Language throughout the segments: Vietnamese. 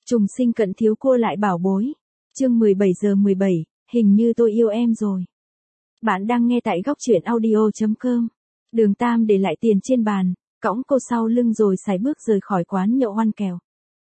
Trùng sinh Cận Thiếu cua lại bảo bối. Chương 17:17, hình như tôi yêu em rồi. Bạn đang nghe tại góc truyện audio.com. Đường Tam để lại tiền trên bàn, cõng cô sau lưng rồi sải bước rời khỏi quán nhậu Hoan Kèo.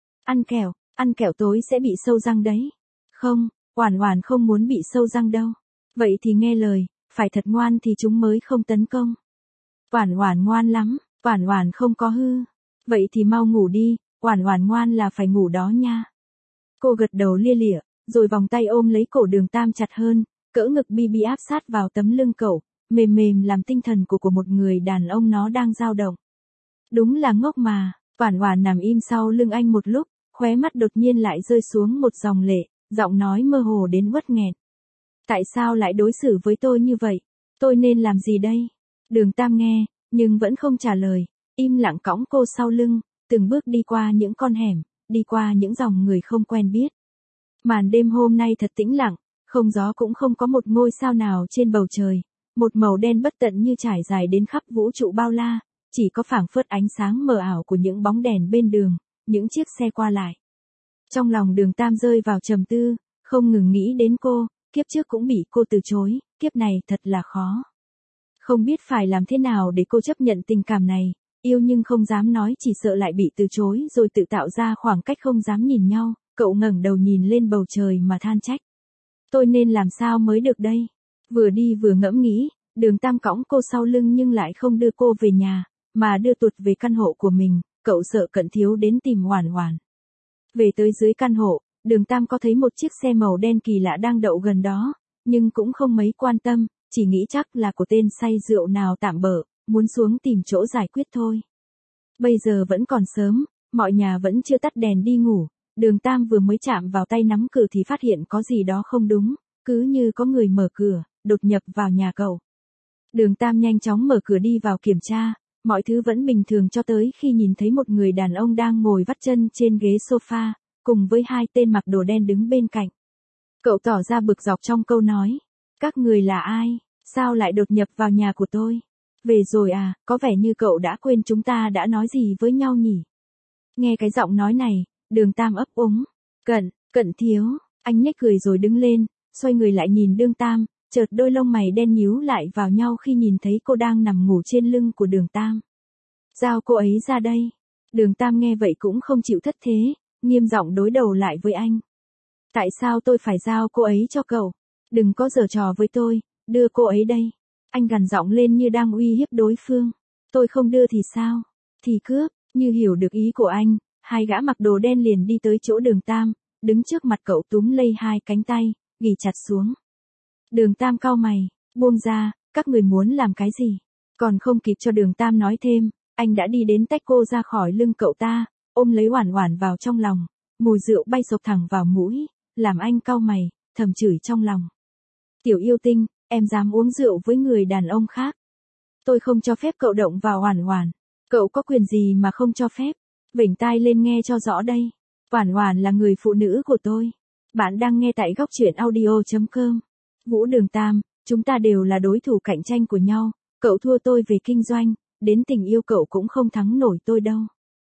Ăn kẹo tối sẽ bị sâu răng đấy. Không, Oản Oản không muốn bị sâu răng đâu. Vậy thì nghe lời, phải thật ngoan thì chúng mới không tấn công. Oản Oản ngoan lắm, Oản Oản không có hư. Vậy thì mau ngủ đi, Oản Oản ngoan là phải ngủ đó nha. Cô gật đầu lia lịa, rồi vòng tay ôm lấy cổ Đường Tam chặt hơn, cỡ ngực Bibi áp sát vào tấm lưng cậu, mềm mềm làm tinh thần của một người đàn ông nó đang dao động. Đúng là ngốc mà. Oản Oản nằm im sau lưng anh một lúc, khóe mắt đột nhiên lại rơi xuống một dòng lệ, giọng nói mơ hồ đến uất nghẹn. Tại sao lại đối xử với tôi như vậy? Tôi nên làm gì đây? Đường Tam nghe, nhưng vẫn không trả lời, im lặng cõng cô sau lưng, từng bước đi qua những con hẻm, đi qua những dòng người không quen biết. Màn đêm hôm nay thật tĩnh lặng, không gió cũng không có một ngôi sao nào trên bầu trời, một màu đen bất tận như trải dài đến khắp vũ trụ bao la, chỉ có phảng phất ánh sáng mờ ảo của những bóng đèn bên đường, những chiếc xe qua lại. Trong lòng Đường Tam rơi vào trầm tư, không ngừng nghĩ đến cô, kiếp trước cũng bị cô từ chối, kiếp này thật là khó. Không biết phải làm thế nào để cô chấp nhận tình cảm này, yêu nhưng không dám nói chỉ sợ lại bị từ chối rồi tự tạo ra khoảng cách không dám nhìn nhau, cậu ngẩng đầu nhìn lên bầu trời mà than trách. Tôi nên làm sao mới được đây? Vừa đi vừa ngẫm nghĩ, Đường Tam cõng cô sau lưng nhưng lại không đưa cô về nhà, mà đưa tuột về căn hộ của mình, cậu sợ Cận Thiếu đến tìm Oản Oản. Về tới dưới căn hộ, Đường Tam có thấy một chiếc xe màu đen kỳ lạ đang đậu gần đó, nhưng cũng không mấy quan tâm, chỉ nghĩ chắc là của tên say rượu nào tạm bợ, muốn xuống tìm chỗ giải quyết thôi. Bây giờ vẫn còn sớm, mọi nhà vẫn chưa tắt đèn đi ngủ, Đường Tam vừa mới chạm vào tay nắm cửa thì phát hiện có gì đó không đúng, cứ như có người mở cửa, đột nhập vào nhà cậu. Đường Tam nhanh chóng mở cửa đi vào kiểm tra, mọi thứ vẫn bình thường cho tới khi nhìn thấy một người đàn ông đang ngồi vắt chân trên ghế sofa, cùng với hai tên mặc đồ đen đứng bên cạnh. Cậu tỏ ra bực dọc trong câu nói. Các người là ai? Sao lại đột nhập vào nhà của tôi? Về rồi à, có vẻ như cậu đã quên chúng ta đã nói gì với nhau nhỉ? Nghe cái giọng nói này, Đường Tam ấp úng. Cận Thiếu, anh nhếch cười rồi đứng lên, xoay người lại nhìn Đường Tam, chợt đôi lông mày đen nhíu lại vào nhau khi nhìn thấy cô đang nằm ngủ trên lưng của Đường Tam. Giao cô ấy ra đây. Đường Tam nghe vậy cũng không chịu thất thế, nghiêm giọng đối đầu lại với anh. Tại sao tôi phải giao cô ấy cho cậu? Đừng có giở trò với tôi, đưa cô ấy đây. Anh gằn giọng lên như đang uy hiếp đối phương. Tôi không đưa thì sao? Thì cướp. Như hiểu được ý của anh, hai gã mặc đồ đen liền đi tới chỗ Đường Tam, đứng trước mặt cậu túm lấy hai cánh tay, ghì chặt xuống. Đường Tam cau mày, buông ra, các người muốn làm cái gì? Còn không kịp cho Đường Tam nói thêm, anh đã đi đến tách cô ra khỏi lưng cậu ta, ôm lấy Oản Oản vào trong lòng, mùi rượu bay sộc thẳng vào mũi, làm anh cau mày, thầm chửi trong lòng. Tiểu yêu tinh, em dám uống rượu với người đàn ông khác. Tôi không cho phép cậu động vào Oản Oản. Cậu có quyền gì mà không cho phép? Vểnh tai lên nghe cho rõ đây. Oản Oản là người phụ nữ của tôi. Bạn đang nghe tại góc truyện audio.com. Vũ Đường Tam, chúng ta đều là đối thủ cạnh tranh của nhau, cậu thua tôi về kinh doanh, đến tình yêu cậu cũng không thắng nổi tôi đâu.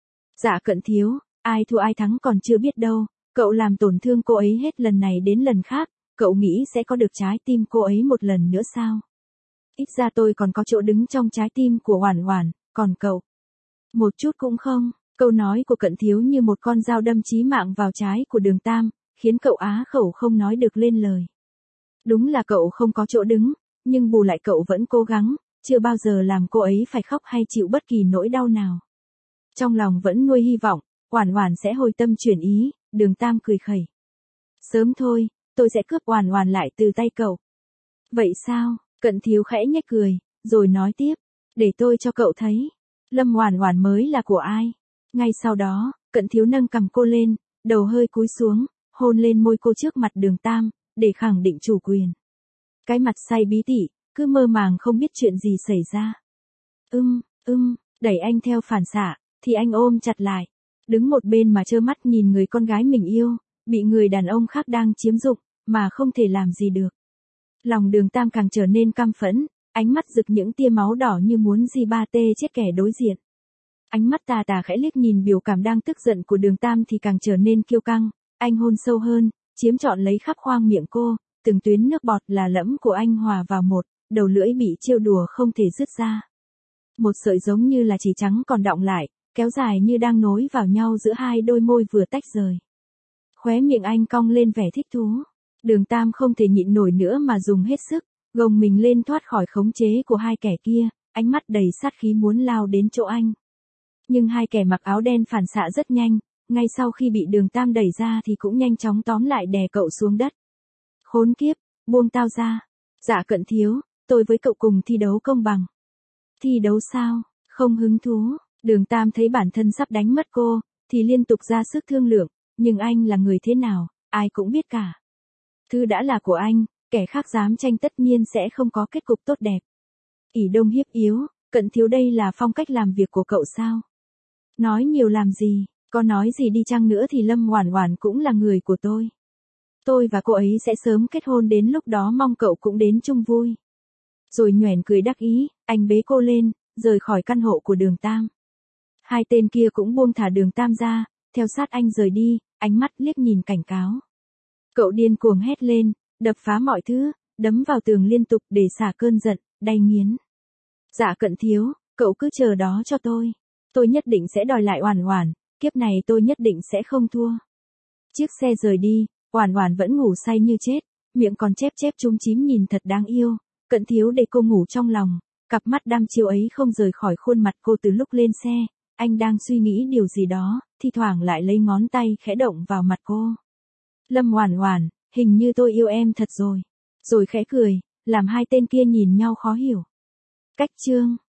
Dạ Cận Thiếu, ai thua ai thắng còn chưa biết đâu, cậu làm tổn thương cô ấy hết lần này đến lần khác, cậu nghĩ sẽ có được trái tim cô ấy một lần nữa sao? Ít ra tôi còn có chỗ đứng trong trái tim của Oản Oản, còn cậu? Một chút cũng không. Câu nói của Cận Thiếu như một con dao đâm chí mạng vào trái của Đường Tam, khiến cậu á khẩu không nói được lên lời. Đúng là cậu không có chỗ đứng, nhưng bù lại cậu vẫn cố gắng, chưa bao giờ làm cô ấy phải khóc hay chịu bất kỳ nỗi đau nào. Trong lòng vẫn nuôi hy vọng, Oản Oản sẽ hồi tâm chuyển ý, Đường Tam cười khẩy. Sớm thôi, tôi sẽ cướp Oản Oản lại từ tay cậu. Vậy sao? Cận Thiếu khẽ nhếch cười, rồi nói tiếp, để tôi cho cậu thấy, Lâm Oản Oản mới là của ai. Ngay sau đó, Cận Thiếu nâng cằm cô lên, đầu hơi cúi xuống, hôn lên môi cô trước mặt Đường Tam, để khẳng định chủ quyền. Cái mặt say bí tỉ, cứ mơ màng không biết chuyện gì xảy ra. Đẩy anh theo phản xạ, thì anh ôm chặt lại. Đứng một bên mà trơ mắt nhìn người con gái mình yêu, bị người đàn ông khác đang chiếm dụng, mà không thể làm gì được. Lòng Đường Tam càng trở nên căm phẫn, ánh mắt rực những tia máu đỏ như muốn gi ba tê chết kẻ đối diện. Ánh mắt tà tà khẽ liếc nhìn biểu cảm đang tức giận của Đường Tam thì càng trở nên kiêu căng, anh hôn sâu hơn, chiếm trọn lấy khắp khoang miệng cô, từng tuyến nước bọt là lẫm của anh hòa vào một, đầu lưỡi bị trêu đùa không thể dứt ra. Một sợi giống như là chỉ trắng còn đọng lại, kéo dài như đang nối vào nhau giữa hai đôi môi vừa tách rời. Khóe miệng anh cong lên vẻ thích thú. Đường Tam không thể nhịn nổi nữa mà dùng hết sức, gồng mình lên thoát khỏi khống chế của hai kẻ kia, ánh mắt đầy sát khí muốn lao đến chỗ anh. Nhưng hai kẻ mặc áo đen phản xạ rất nhanh, ngay sau khi bị Đường Tam đẩy ra thì cũng nhanh chóng tóm lại đè cậu xuống đất. Khốn kiếp, buông tao ra. Dạ Cận Thiếu, tôi với cậu cùng thi đấu công bằng. Thi đấu sao? Không hứng thú. Đường Tam thấy bản thân sắp đánh mất cô, thì liên tục ra sức thương lượng, nhưng anh là người thế nào, ai cũng biết cả. Thứ đã là của anh, kẻ khác dám tranh tất nhiên sẽ không có kết cục tốt đẹp. Ỷ đông hiếp yếu, Cận Thiếu đây là phong cách làm việc của cậu sao? Nói nhiều làm gì, có nói gì đi chăng nữa thì Lâm Oản Oản cũng là người của tôi. Tôi và cô ấy sẽ sớm kết hôn, đến lúc đó mong cậu cũng đến chung vui. Rồi nhoẻn cười đắc ý, anh bế cô lên, rời khỏi căn hộ của Đường Tam. Hai tên kia cũng buông thả Đường Tam ra, theo sát anh rời đi, ánh mắt liếc nhìn cảnh cáo. Cậu điên cuồng hét lên, đập phá mọi thứ, đấm vào tường liên tục để xả cơn giận, đay nghiến. Dạ Cận Thiếu, cậu cứ chờ đó cho tôi. Tôi nhất định sẽ đòi lại Oản Oản, kiếp này tôi nhất định sẽ không thua. Chiếc xe rời đi, Oản Oản vẫn ngủ say như chết, miệng còn chép chép chúm chím nhìn thật đáng yêu. Cận Thiếu để cô ngủ trong lòng, cặp mắt đăm chiêu ấy không rời khỏi khuôn mặt cô từ lúc lên xe. Anh đang suy nghĩ điều gì đó, thi thoảng lại lấy ngón tay khẽ động vào mặt cô. Lâm Oản Oản, hình như tôi yêu em thật rồi. Rồi khẽ cười, làm hai tên kia nhìn nhau khó hiểu. Cách chương